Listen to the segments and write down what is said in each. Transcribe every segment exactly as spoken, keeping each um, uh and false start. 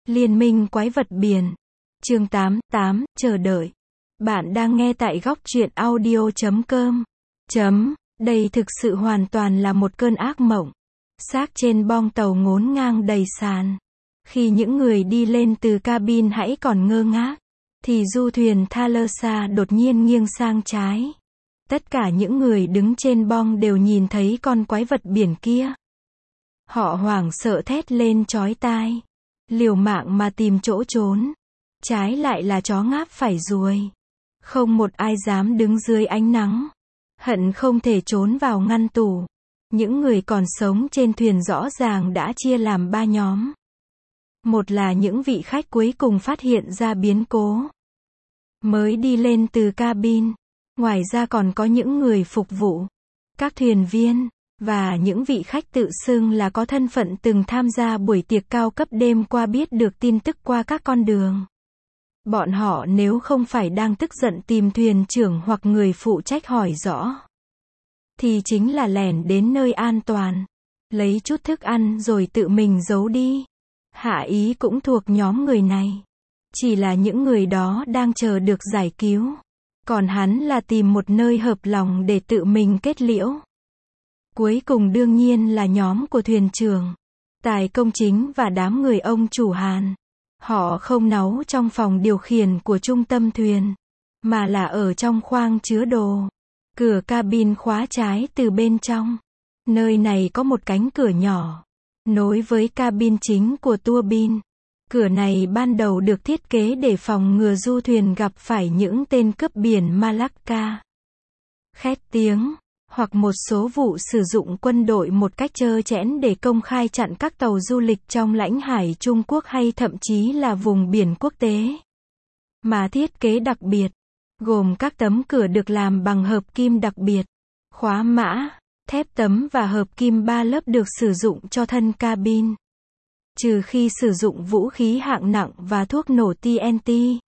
Liên minh quái vật biển. Chương tám, tám, chờ đợi. Bạn đang nghe tại góc truyện audio chấm com. Chấm, đây thực sự hoàn toàn là một cơn ác mộng. Xác trên bong tàu ngổn ngang đầy sàn. Khi những người đi lên từ cabin hãy còn ngơ ngác, thì du thuyền Thalassa đột nhiên nghiêng sang trái. Tất cả những người đứng trên bong đều nhìn thấy con quái vật biển kia. Họ hoảng sợ thét lên chói tai, liều mạng mà tìm chỗ trốn. Trái lại là chó ngáp phải ruồi. Không một ai dám đứng dưới ánh nắng. Hận không thể trốn vào ngăn tủ. Những người còn sống trên thuyền rõ ràng đã chia làm ba nhóm. Một là những vị khách cuối cùng phát hiện ra biến cố, mới đi lên từ cabin. Ngoài ra còn có những người phục vụ, các thuyền viên, và những vị khách tự xưng là có thân phận từng tham gia buổi tiệc cao cấp đêm qua biết được tin tức qua các con đường. Bọn họ nếu không phải đang tức giận tìm thuyền trưởng hoặc người phụ trách hỏi rõ, thì chính là lẻn đến nơi an toàn, lấy chút thức ăn rồi tự mình giấu đi. Hạ Ý cũng thuộc nhóm người này. Chỉ là những người đó đang chờ được giải cứu. Còn hắn là tìm một nơi hợp lòng để tự mình kết liễu. Cuối cùng đương nhiên là nhóm của thuyền trưởng, Tài Công Chính và đám người ông chủ Hàn. Họ không náu trong phòng điều khiển của trung tâm thuyền, mà là ở trong khoang chứa đồ. Cửa cabin khóa trái từ bên trong. Nơi này có một cánh cửa nhỏ, nối với cabin chính của tua bin. Cửa này ban đầu được thiết kế để phòng ngừa du thuyền gặp phải những tên cướp biển Malacca, khét tiếng, hoặc một số vụ sử dụng quân đội một cách trơ trẽn để công khai chặn các tàu du lịch trong lãnh hải Trung Quốc hay thậm chí là vùng biển quốc tế. Mà thiết kế đặc biệt, gồm các tấm cửa được làm bằng hợp kim đặc biệt, khóa mã, thép tấm và hợp kim ba lớp được sử dụng cho thân cabin. Trừ khi sử dụng vũ khí hạng nặng và thuốc nổ T N T.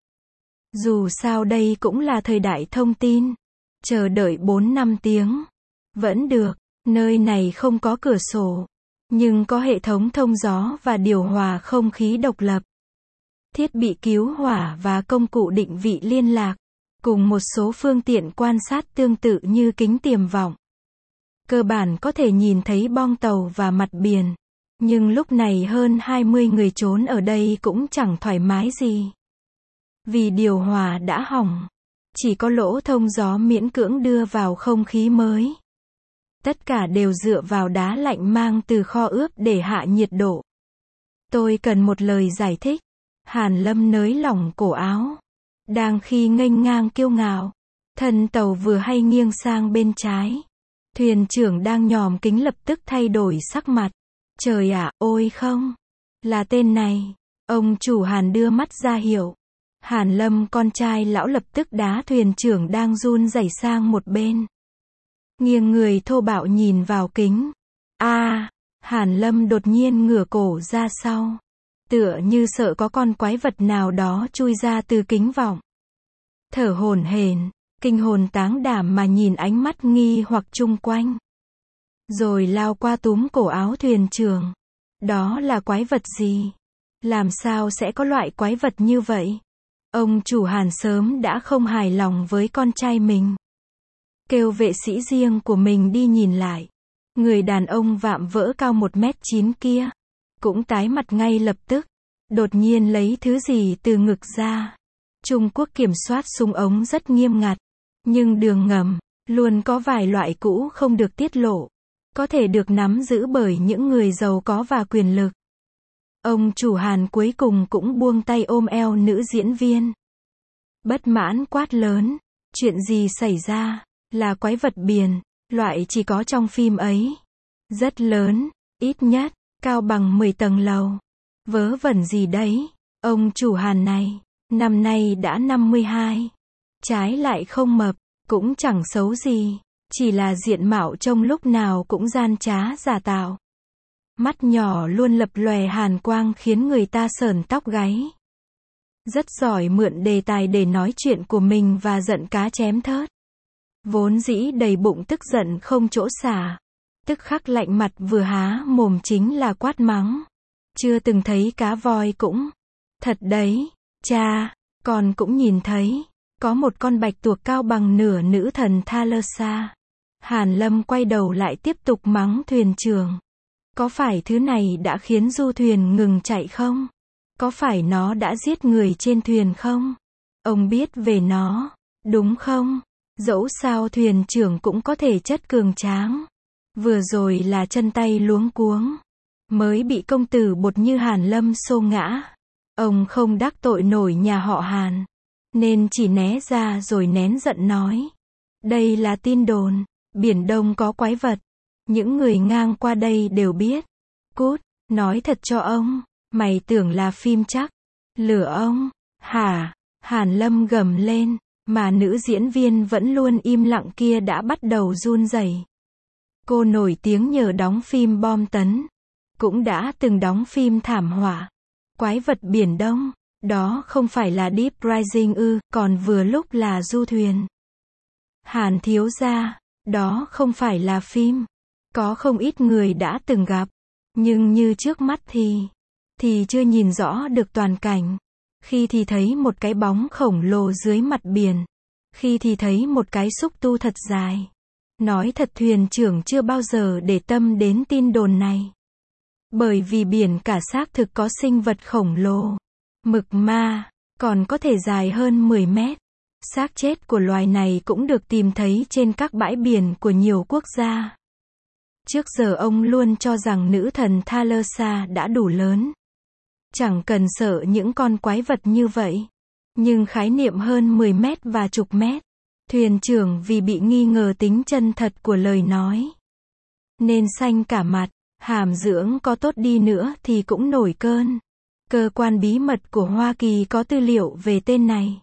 Dù sao đây cũng là thời đại thông tin. Chờ đợi bốn năm tiếng. Vẫn được, nơi này không có cửa sổ, nhưng có hệ thống thông gió và điều hòa không khí độc lập. Thiết bị cứu hỏa và công cụ định vị liên lạc, cùng một số phương tiện quan sát tương tự như kính tiềm vọng. Cơ bản có thể nhìn thấy bong tàu và mặt biển. Nhưng lúc này hơn hai mươi người trốn ở đây cũng chẳng thoải mái gì. Vì điều hòa đã hỏng. Chỉ có lỗ thông gió miễn cưỡng đưa vào không khí mới. Tất cả đều dựa vào đá lạnh mang từ kho ướp để hạ nhiệt độ. Tôi cần một lời giải thích. Hàn Lâm nới lỏng cổ áo. Đang khi nghênh ngang kiêu ngạo, thân tàu vừa hay nghiêng sang bên trái. Thuyền trưởng đang nhòm kính lập tức thay đổi sắc mặt. Trời ạ, ôi không, là tên này. Ông chủ Hàn đưa mắt ra hiệu. Hàn Lâm con trai lão lập tức đá thuyền trưởng đang run rẩy sang một bên. Nghiêng người thô bạo nhìn vào kính. A, à, Hàn Lâm đột nhiên ngửa cổ ra sau. Tựa như sợ có con quái vật nào đó chui ra từ kính vọng. Thở hổn hển, kinh hồn táng đảm mà nhìn ánh mắt nghi hoặc chung quanh. Rồi lao qua túm cổ áo thuyền trưởng. Đó là quái vật gì? Làm sao sẽ có loại quái vật như vậy? Ông chủ Hàn sớm đã không hài lòng với con trai mình. Kêu vệ sĩ riêng của mình đi nhìn lại. Người đàn ông vạm vỡ cao một mét chín kia cũng tái mặt ngay lập tức. Đột nhiên lấy thứ gì từ ngực ra. Trung Quốc kiểm soát súng ống rất nghiêm ngặt. Nhưng đường ngầm luôn có vài loại cũ không được tiết lộ. Có thể được nắm giữ bởi những người giàu có và quyền lực. Ông chủ Hàn cuối cùng cũng buông tay ôm eo nữ diễn viên. Bất mãn quát lớn. Chuyện gì xảy ra? Là quái vật biển, loại chỉ có trong phim ấy. Rất lớn, ít nhất, cao bằng mười tầng lầu. Vớ vẩn gì đấy? Ông chủ Hàn này, năm nay đã năm mươi hai. Trái lại không mập, cũng chẳng xấu gì. Chỉ là diện mạo trông lúc nào cũng gian trá giả tạo. Mắt nhỏ luôn lập lòe hàn quang khiến người ta sởn tóc gáy. Rất giỏi mượn đề tài để nói chuyện của mình và giận cá chém thớt. Vốn dĩ đầy bụng tức giận không chỗ xả. Tức khắc lạnh mặt vừa há mồm chính là quát mắng. Chưa từng thấy cá voi cũng Thật đấy, cha, con cũng nhìn thấy, có một con bạch tuộc cao bằng nửa nữ thần Thalassa. Hàn Lâm quay đầu lại tiếp tục mắng thuyền trưởng. Có phải thứ này đã khiến du thuyền ngừng chạy không? Có phải nó đã giết người trên thuyền không? Ông biết về nó, đúng không? Dẫu sao thuyền trưởng cũng có thể chất cường tráng. Vừa rồi là chân tay luống cuống, mới bị công tử bột như Hàn Lâm xô ngã. Ông không đắc tội nổi nhà họ Hàn, nên chỉ né ra rồi nén giận nói. Đây là tin đồn, Biển Đông có quái vật. Những người ngang qua đây đều biết. Cút, nói thật cho ông, mày tưởng là phim chắc. Lừa ông, hả? Hàn Lâm gầm lên, mà nữ diễn viên vẫn luôn im lặng kia đã bắt đầu run rẩy. Cô nổi tiếng nhờ đóng phim bom tấn, cũng đã từng đóng phim thảm họa. Quái vật Biển Đông, đó không phải là Deep Rising ư, còn vừa lúc là du thuyền. Hàn thiếu gia, đó không phải là phim. Có không ít người đã từng gặp, nhưng như trước mắt thì, thì chưa nhìn rõ được toàn cảnh. Khi thì thấy một cái bóng khổng lồ dưới mặt biển, khi thì thấy một cái xúc tu thật dài. Nói thật thuyền trưởng chưa bao giờ để tâm đến tin đồn này. Bởi vì biển cả xác thực có sinh vật khổng lồ. Mực ma, còn có thể dài hơn mười mét. Xác chết của loài này cũng được tìm thấy trên các bãi biển của nhiều quốc gia. Trước giờ ông luôn cho rằng nữ thần Thalassa đã đủ lớn. Chẳng cần sợ những con quái vật như vậy. Nhưng khái niệm hơn mười mét và chục mét. Thuyền trưởng vì bị nghi ngờ tính chân thật của lời nói, nên xanh cả mặt. Hàm dưỡng có tốt đi nữa thì cũng nổi cơn. Cơ quan bí mật của Hoa Kỳ có tư liệu về tên này.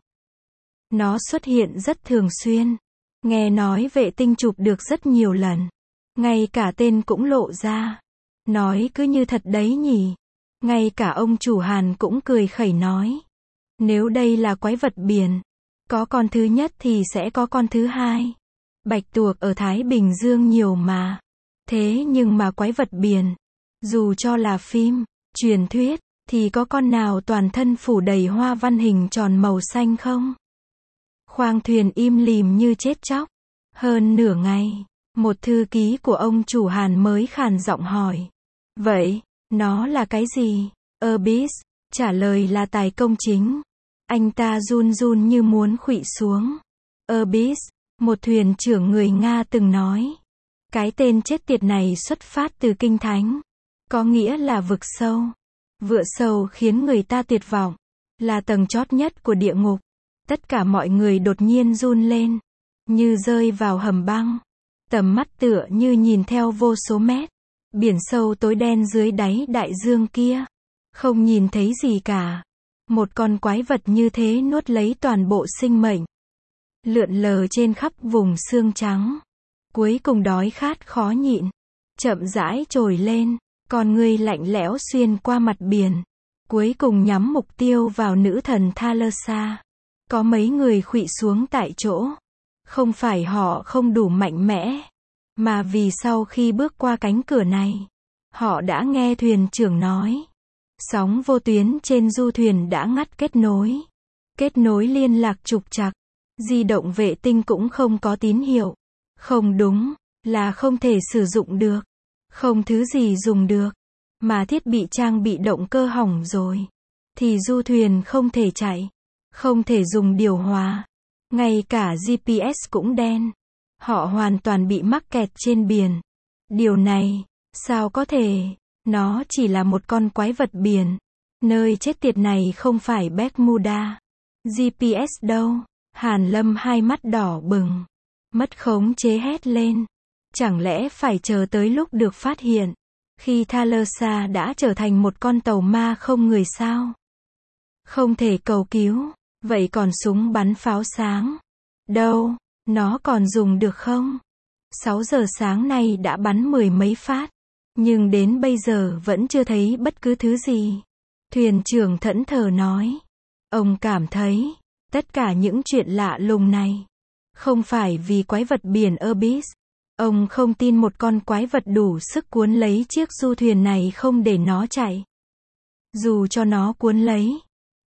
Nó xuất hiện rất thường xuyên. Nghe nói vệ tinh chụp được rất nhiều lần. Ngay cả tên cũng lộ ra. Nói cứ như thật đấy nhỉ. Ngay cả ông chủ Hàn cũng cười khẩy nói. Nếu đây là quái vật biển, có con thứ nhất thì sẽ có con thứ hai. Bạch tuộc ở Thái Bình Dương nhiều mà. Thế nhưng mà quái vật biển, dù cho là phim, truyền thuyết, thì có con nào toàn thân phủ đầy hoa văn hình tròn màu xanh không? Khoang thuyền im lìm như chết chóc. Hơn nửa ngày, một thư ký của ông chủ Hàn mới khàn giọng hỏi. Vậy, nó là cái gì? Abyss, trả lời là tài công chính. Anh ta run run như muốn khuỵu xuống. Abyss, một thuyền trưởng người Nga từng nói. Cái tên chết tiệt này xuất phát từ Kinh Thánh. Có nghĩa là vực sâu. Vựa sâu khiến người ta tuyệt vọng. Là tầng chót nhất của địa ngục. Tất cả mọi người đột nhiên run lên. Như rơi vào hầm băng. Tầm mắt tựa như nhìn theo vô số mét. Biển sâu tối đen dưới đáy đại dương kia. Không nhìn thấy gì cả. Một con quái vật như thế nuốt lấy toàn bộ sinh mệnh. Lượn lờ trên khắp vùng xương trắng. Cuối cùng đói khát khó nhịn. Chậm rãi trồi lên. Con ngươi lạnh lẽo xuyên qua mặt biển. Cuối cùng nhắm mục tiêu vào nữ thần Thalassa. Có mấy người khuỵu xuống tại chỗ. Không phải họ không đủ mạnh mẽ. Mà vì sau khi bước qua cánh cửa này, họ đã nghe thuyền trưởng nói. Sóng vô tuyến trên du thuyền đã ngắt kết nối. Kết nối liên lạc trục trặc. Di động vệ tinh cũng không có tín hiệu. Không đúng, là không thể sử dụng được. Không thứ gì dùng được. Mà thiết bị trang bị động cơ hỏng rồi. Thì du thuyền không thể chạy. Không thể dùng điều hòa. Ngay cả giê pê ét cũng đen. Họ hoàn toàn bị mắc kẹt trên biển. Điều này, sao có thể? Nó chỉ là một con quái vật biển. Nơi chết tiệt này không phải Bermuda. giê pê ét đâu? Hàn Lâm hai mắt đỏ bừng. Mất khống chế hét lên. Chẳng lẽ phải chờ tới lúc được phát hiện, khi Thalassa đã trở thành một con tàu ma không người sao? Không thể cầu cứu. Vậy còn súng bắn pháo sáng? Đâu? Nó còn dùng được không? sáu giờ sáng nay đã bắn mười mấy phát. Nhưng đến bây giờ vẫn chưa thấy bất cứ thứ gì. Thuyền trưởng thẫn thờ nói. Ông cảm thấy, tất cả những chuyện lạ lùng này, không phải vì quái vật biển Abyss. Ông không tin một con quái vật đủ sức cuốn lấy chiếc du thuyền này không để nó chạy. Dù cho nó cuốn lấy,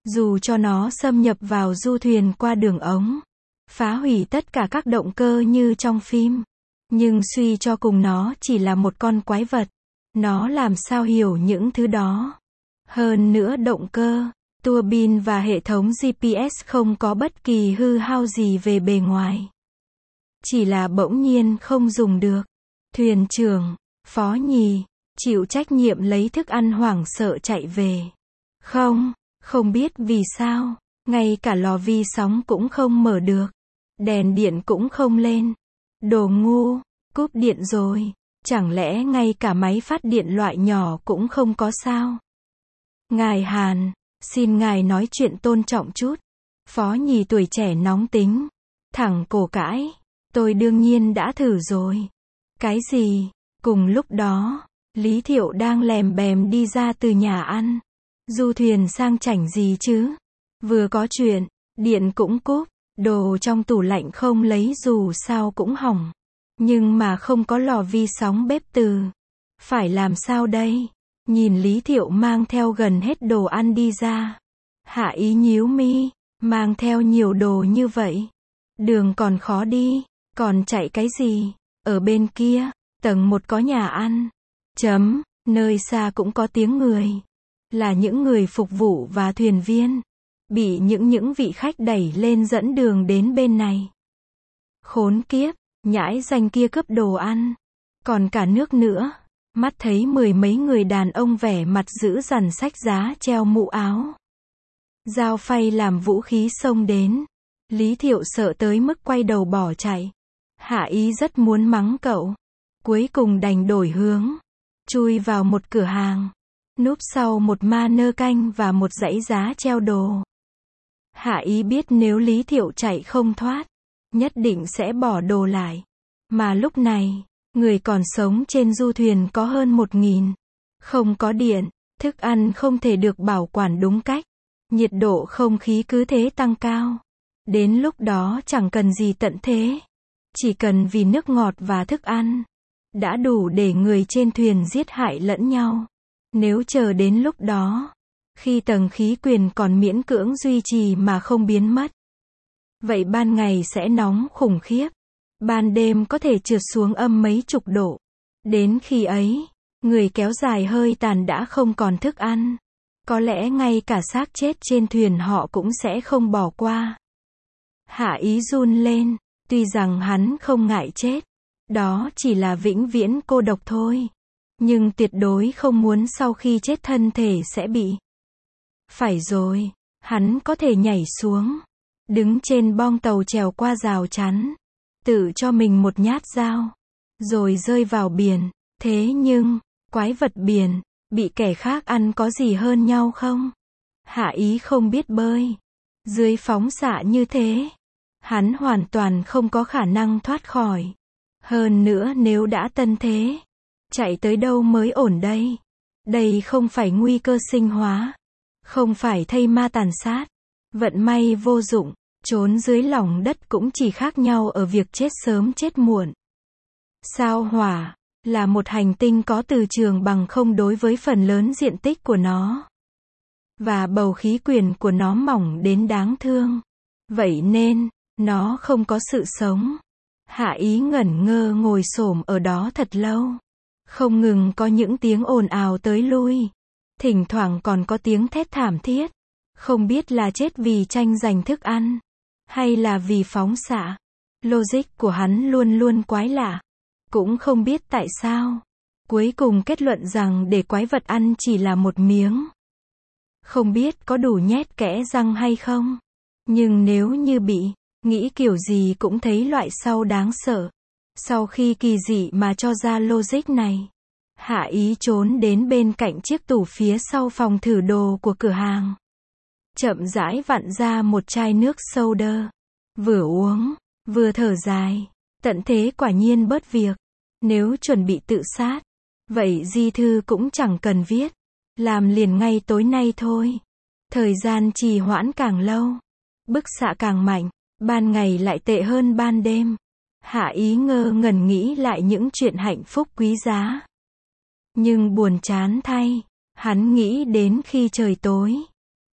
Dù cho nó xâm nhập vào du thuyền qua đường ống, phá hủy tất cả các động cơ như trong phim, nhưng suy cho cùng nó chỉ là một con quái vật. Nó làm sao hiểu những thứ đó. Hơn nữa động cơ, tua bin và hệ thống giê pê ét không có bất kỳ hư hao gì về bề ngoài. Chỉ là bỗng nhiên không dùng được. Thuyền trưởng, phó nhì, chịu trách nhiệm lấy thức ăn hoảng sợ chạy về. Không, không biết vì sao, ngay cả lò vi sóng cũng không mở được. Đèn điện cũng không lên. Đồ ngu, cúp điện rồi. Chẳng lẽ ngay cả máy phát điện loại nhỏ cũng không có sao? Ngài Hàn, xin ngài nói chuyện tôn trọng chút. Phó nhì tuổi trẻ nóng tính, thẳng cổ cãi. Tôi đương nhiên đã thử rồi. Cái gì? Cùng lúc đó, Lý Thiệu đang lèm bèm đi ra từ nhà ăn. Du thuyền sang chảnh gì chứ? Vừa có chuyện, điện cũng cúp, đồ trong tủ lạnh không lấy dù sao cũng hỏng. Nhưng mà không có lò vi sóng bếp từ. Phải làm sao đây? Nhìn Lý Thiệu mang theo gần hết đồ ăn đi ra. Hạ Ý nhíu mi, mang theo nhiều đồ như vậy. Đường còn khó đi, còn chạy cái gì? Ở bên kia, tầng một có nhà ăn. Chấm, nơi xa cũng có tiếng người. Là những người phục vụ và thuyền viên. Bị những những vị khách đẩy lên dẫn đường đến bên này. Khốn kiếp, nhãi danh kia cướp đồ ăn. Còn cả nước nữa. Mắt thấy mười mấy người đàn ông vẻ mặt dữ dằn xách giá treo mũ áo. Dao phay làm vũ khí xông đến. Lý Thiệu sợ tới mức quay đầu bỏ chạy. Hạ Ý rất muốn mắng cậu. Cuối cùng đành đổi hướng. Chui vào một cửa hàng. Núp sau một ma nơ canh và một dãy giá treo đồ. Hạ Ý biết nếu Lý Thiệu chạy không thoát, nhất định sẽ bỏ đồ lại. Mà lúc này, người còn sống trên du thuyền có hơn một nghìn. Không có điện, thức ăn không thể được bảo quản đúng cách. Nhiệt độ không khí cứ thế tăng cao. Đến lúc đó chẳng cần gì tận thế. Chỉ cần vì nước ngọt và thức ăn. Đã đủ để người trên thuyền giết hại lẫn nhau. Nếu chờ đến lúc đó, khi tầng khí quyển còn miễn cưỡng duy trì mà không biến mất, vậy ban ngày sẽ nóng khủng khiếp. Ban đêm có thể trượt xuống âm mấy chục độ. Đến khi ấy, người kéo dài hơi tàn đã không còn thức ăn. Có lẽ ngay cả xác chết trên thuyền họ cũng sẽ không bỏ qua. Hạ Ý run lên, tuy rằng hắn không ngại chết. Đó chỉ là vĩnh viễn cô độc thôi. Nhưng tuyệt đối không muốn sau khi chết thân thể sẽ bị. Phải rồi, hắn có thể nhảy xuống. Đứng trên bong tàu trèo qua rào chắn. Tự cho mình một nhát dao. Rồi rơi vào biển. Thế nhưng, quái vật biển, bị kẻ khác ăn có gì hơn nhau không? Hạ Ý không biết bơi. Dưới phóng xạ như thế, hắn hoàn toàn không có khả năng thoát khỏi. Hơn nữa nếu đã tân thế, chạy tới đâu mới ổn đây? Đây không phải nguy cơ sinh hóa. Không phải thây ma tàn sát. Vận may vô dụng. Trốn dưới lòng đất cũng chỉ khác nhau ở việc chết sớm chết muộn. Sao Hỏa là một hành tinh có từ trường bằng không đối với phần lớn diện tích của nó. Và bầu khí quyển của nó mỏng đến đáng thương. Vậy nên, nó không có sự sống. Hạ Ý ngẩn ngơ ngồi xổm ở đó thật lâu. Không ngừng có những tiếng ồn ào tới lui. Thỉnh thoảng còn có tiếng thét thảm thiết. Không biết là chết vì tranh giành thức ăn. Hay là vì phóng xạ. Logic của hắn luôn luôn quái lạ. Cũng không biết tại sao. Cuối cùng kết luận rằng để quái vật ăn chỉ là một miếng. Không biết có đủ nhét kẽ răng hay không. Nhưng nếu như bị, nghĩ kiểu gì cũng thấy loại sau đáng sợ. Sau khi kỳ dị mà cho ra logic này, Hạ Ý trốn đến bên cạnh chiếc tủ phía sau phòng thử đồ của cửa hàng. Chậm rãi vặn ra một chai nước soda. Vừa uống, vừa thở dài. Tận thế quả nhiên bớt việc. Nếu chuẩn bị tự sát, vậy di thư cũng chẳng cần viết. Làm liền ngay tối nay thôi. Thời gian trì hoãn càng lâu, bức xạ càng mạnh. Ban ngày lại tệ hơn ban đêm. Hạ Ý ngơ ngẩn nghĩ lại những chuyện hạnh phúc quý giá. Nhưng buồn chán thay, hắn nghĩ đến khi trời tối,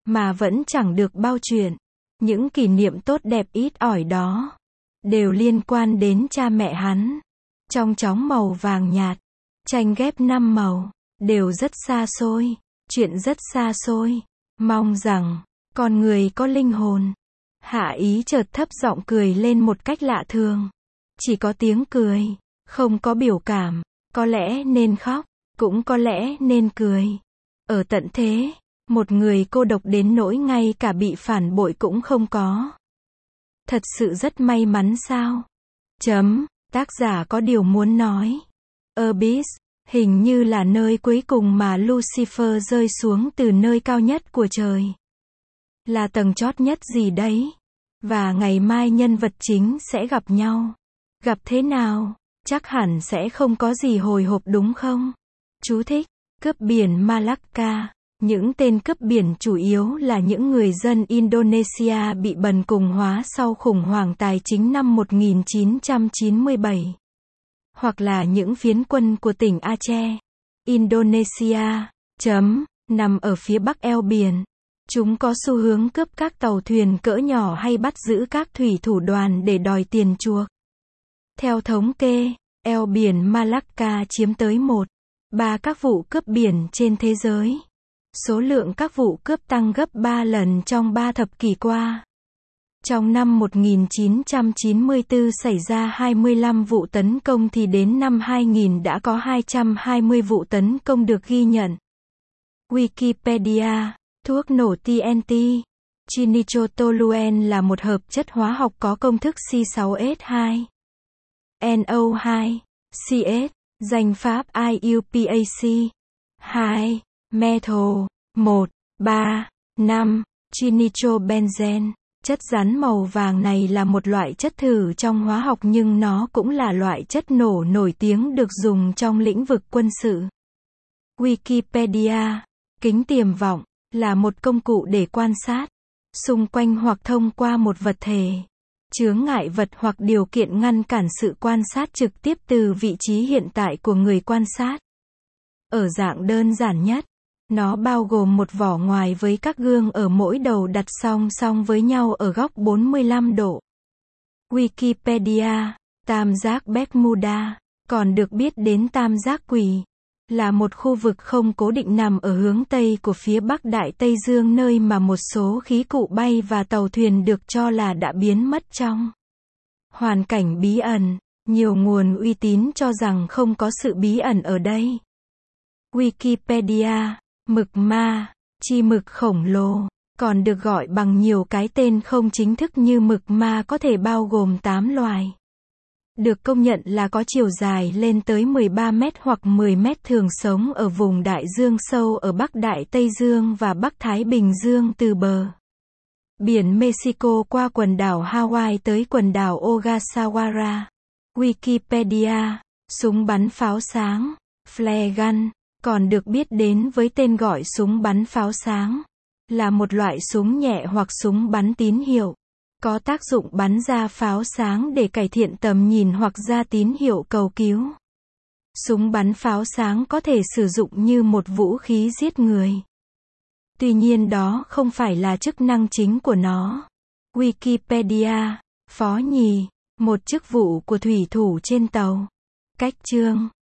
mà vẫn chẳng được bao chuyện. Những kỷ niệm tốt đẹp ít ỏi đó, đều liên quan đến cha mẹ hắn. Trong chóng màu vàng nhạt, tranh ghép năm màu, đều rất xa xôi, chuyện rất xa xôi. Mong rằng, con người có linh hồn. Hạ Ý chợt thấp giọng cười lên một cách lạ thường. Chỉ có tiếng cười, không có biểu cảm, có lẽ nên khóc, cũng có lẽ nên cười. Ở tận thế, một người cô độc đến nỗi ngay cả bị phản bội cũng không có. Thật sự rất may mắn sao? Chấm, tác giả có điều muốn nói. Abyss, hình như là nơi cuối cùng mà Lucifer rơi xuống từ nơi cao nhất của trời. Là tầng chót nhất gì đấy. Và ngày mai nhân vật chính sẽ gặp nhau. Gặp thế nào? Chắc hẳn sẽ không có gì hồi hộp đúng không? Chú thích, cướp biển Malacca. Những tên cướp biển chủ yếu là những người dân Indonesia bị bần cùng hóa sau khủng hoảng tài chính năm một nghìn chín trăm chín mươi bảy. Hoặc là những phiến quân của tỉnh Aceh, Indonesia, chấm, nằm ở phía bắc eo biển. Chúng có xu hướng cướp các tàu thuyền cỡ nhỏ hay bắt giữ các thủy thủ đoàn để đòi tiền chuộc. Theo thống kê, eo biển Malacca chiếm tới một phần ba các vụ cướp biển trên thế giới. Số lượng các vụ cướp tăng gấp ba lần trong ba thập kỷ qua. Trong năm một nghìn chín trăm chín mươi tư xảy ra hai mươi lăm vụ tấn công thì đến năm hai nghìn đã có hai trăm hai mươi vụ tấn công được ghi nhận. Wikipedia, thuốc nổ T N T, trinitrotoluene là một hợp chất hóa học có công thức C sáu S hai, N O hai, C S, danh pháp I U P A C, hai, methyl, một, ba, năm, trinitrobenzene. Chất rắn màu vàng này là một loại chất thử trong hóa học nhưng nó cũng là loại chất nổ nổi tiếng được dùng trong lĩnh vực quân sự. Wikipedia, kính tiềm vọng, là một công cụ để quan sát xung quanh hoặc thông qua một vật thể, chướng ngại vật hoặc điều kiện ngăn cản sự quan sát trực tiếp từ vị trí hiện tại của người quan sát. Ở dạng đơn giản nhất, nó bao gồm một vỏ ngoài với các gương ở mỗi đầu đặt song song với nhau ở góc bốn mươi lăm độ. Wikipedia, tam giác Bermuda, còn được biết đến tam giác quỷ, là một khu vực không cố định nằm ở hướng Tây của phía Bắc Đại Tây Dương nơi mà một số khí cụ bay và tàu thuyền được cho là đã biến mất trong hoàn cảnh bí ẩn. Nhiều nguồn uy tín cho rằng không có sự bí ẩn ở đây. Wikipedia, mực ma, chi mực khổng lồ, còn được gọi bằng nhiều cái tên không chính thức như mực ma có thể bao gồm tám loài. Được công nhận là có chiều dài lên tới mười ba mét hoặc mười mét thường sống ở vùng đại dương sâu ở Bắc Đại Tây Dương và Bắc Thái Bình Dương từ bờ biển Mexico qua quần đảo Hawaii tới quần đảo Ogasawara. Wikipedia, súng bắn pháo sáng, flare gun, còn được biết đến với tên gọi súng bắn pháo sáng, là một loại súng nhẹ hoặc súng bắn tín hiệu, có tác dụng bắn ra pháo sáng để cải thiện tầm nhìn hoặc ra tín hiệu cầu cứu. Súng bắn pháo sáng có thể sử dụng như một vũ khí giết người. Tuy nhiên đó không phải là chức năng chính của nó. Wikipedia, phó nhì, một chức vụ của thủy thủ trên tàu. Cách chương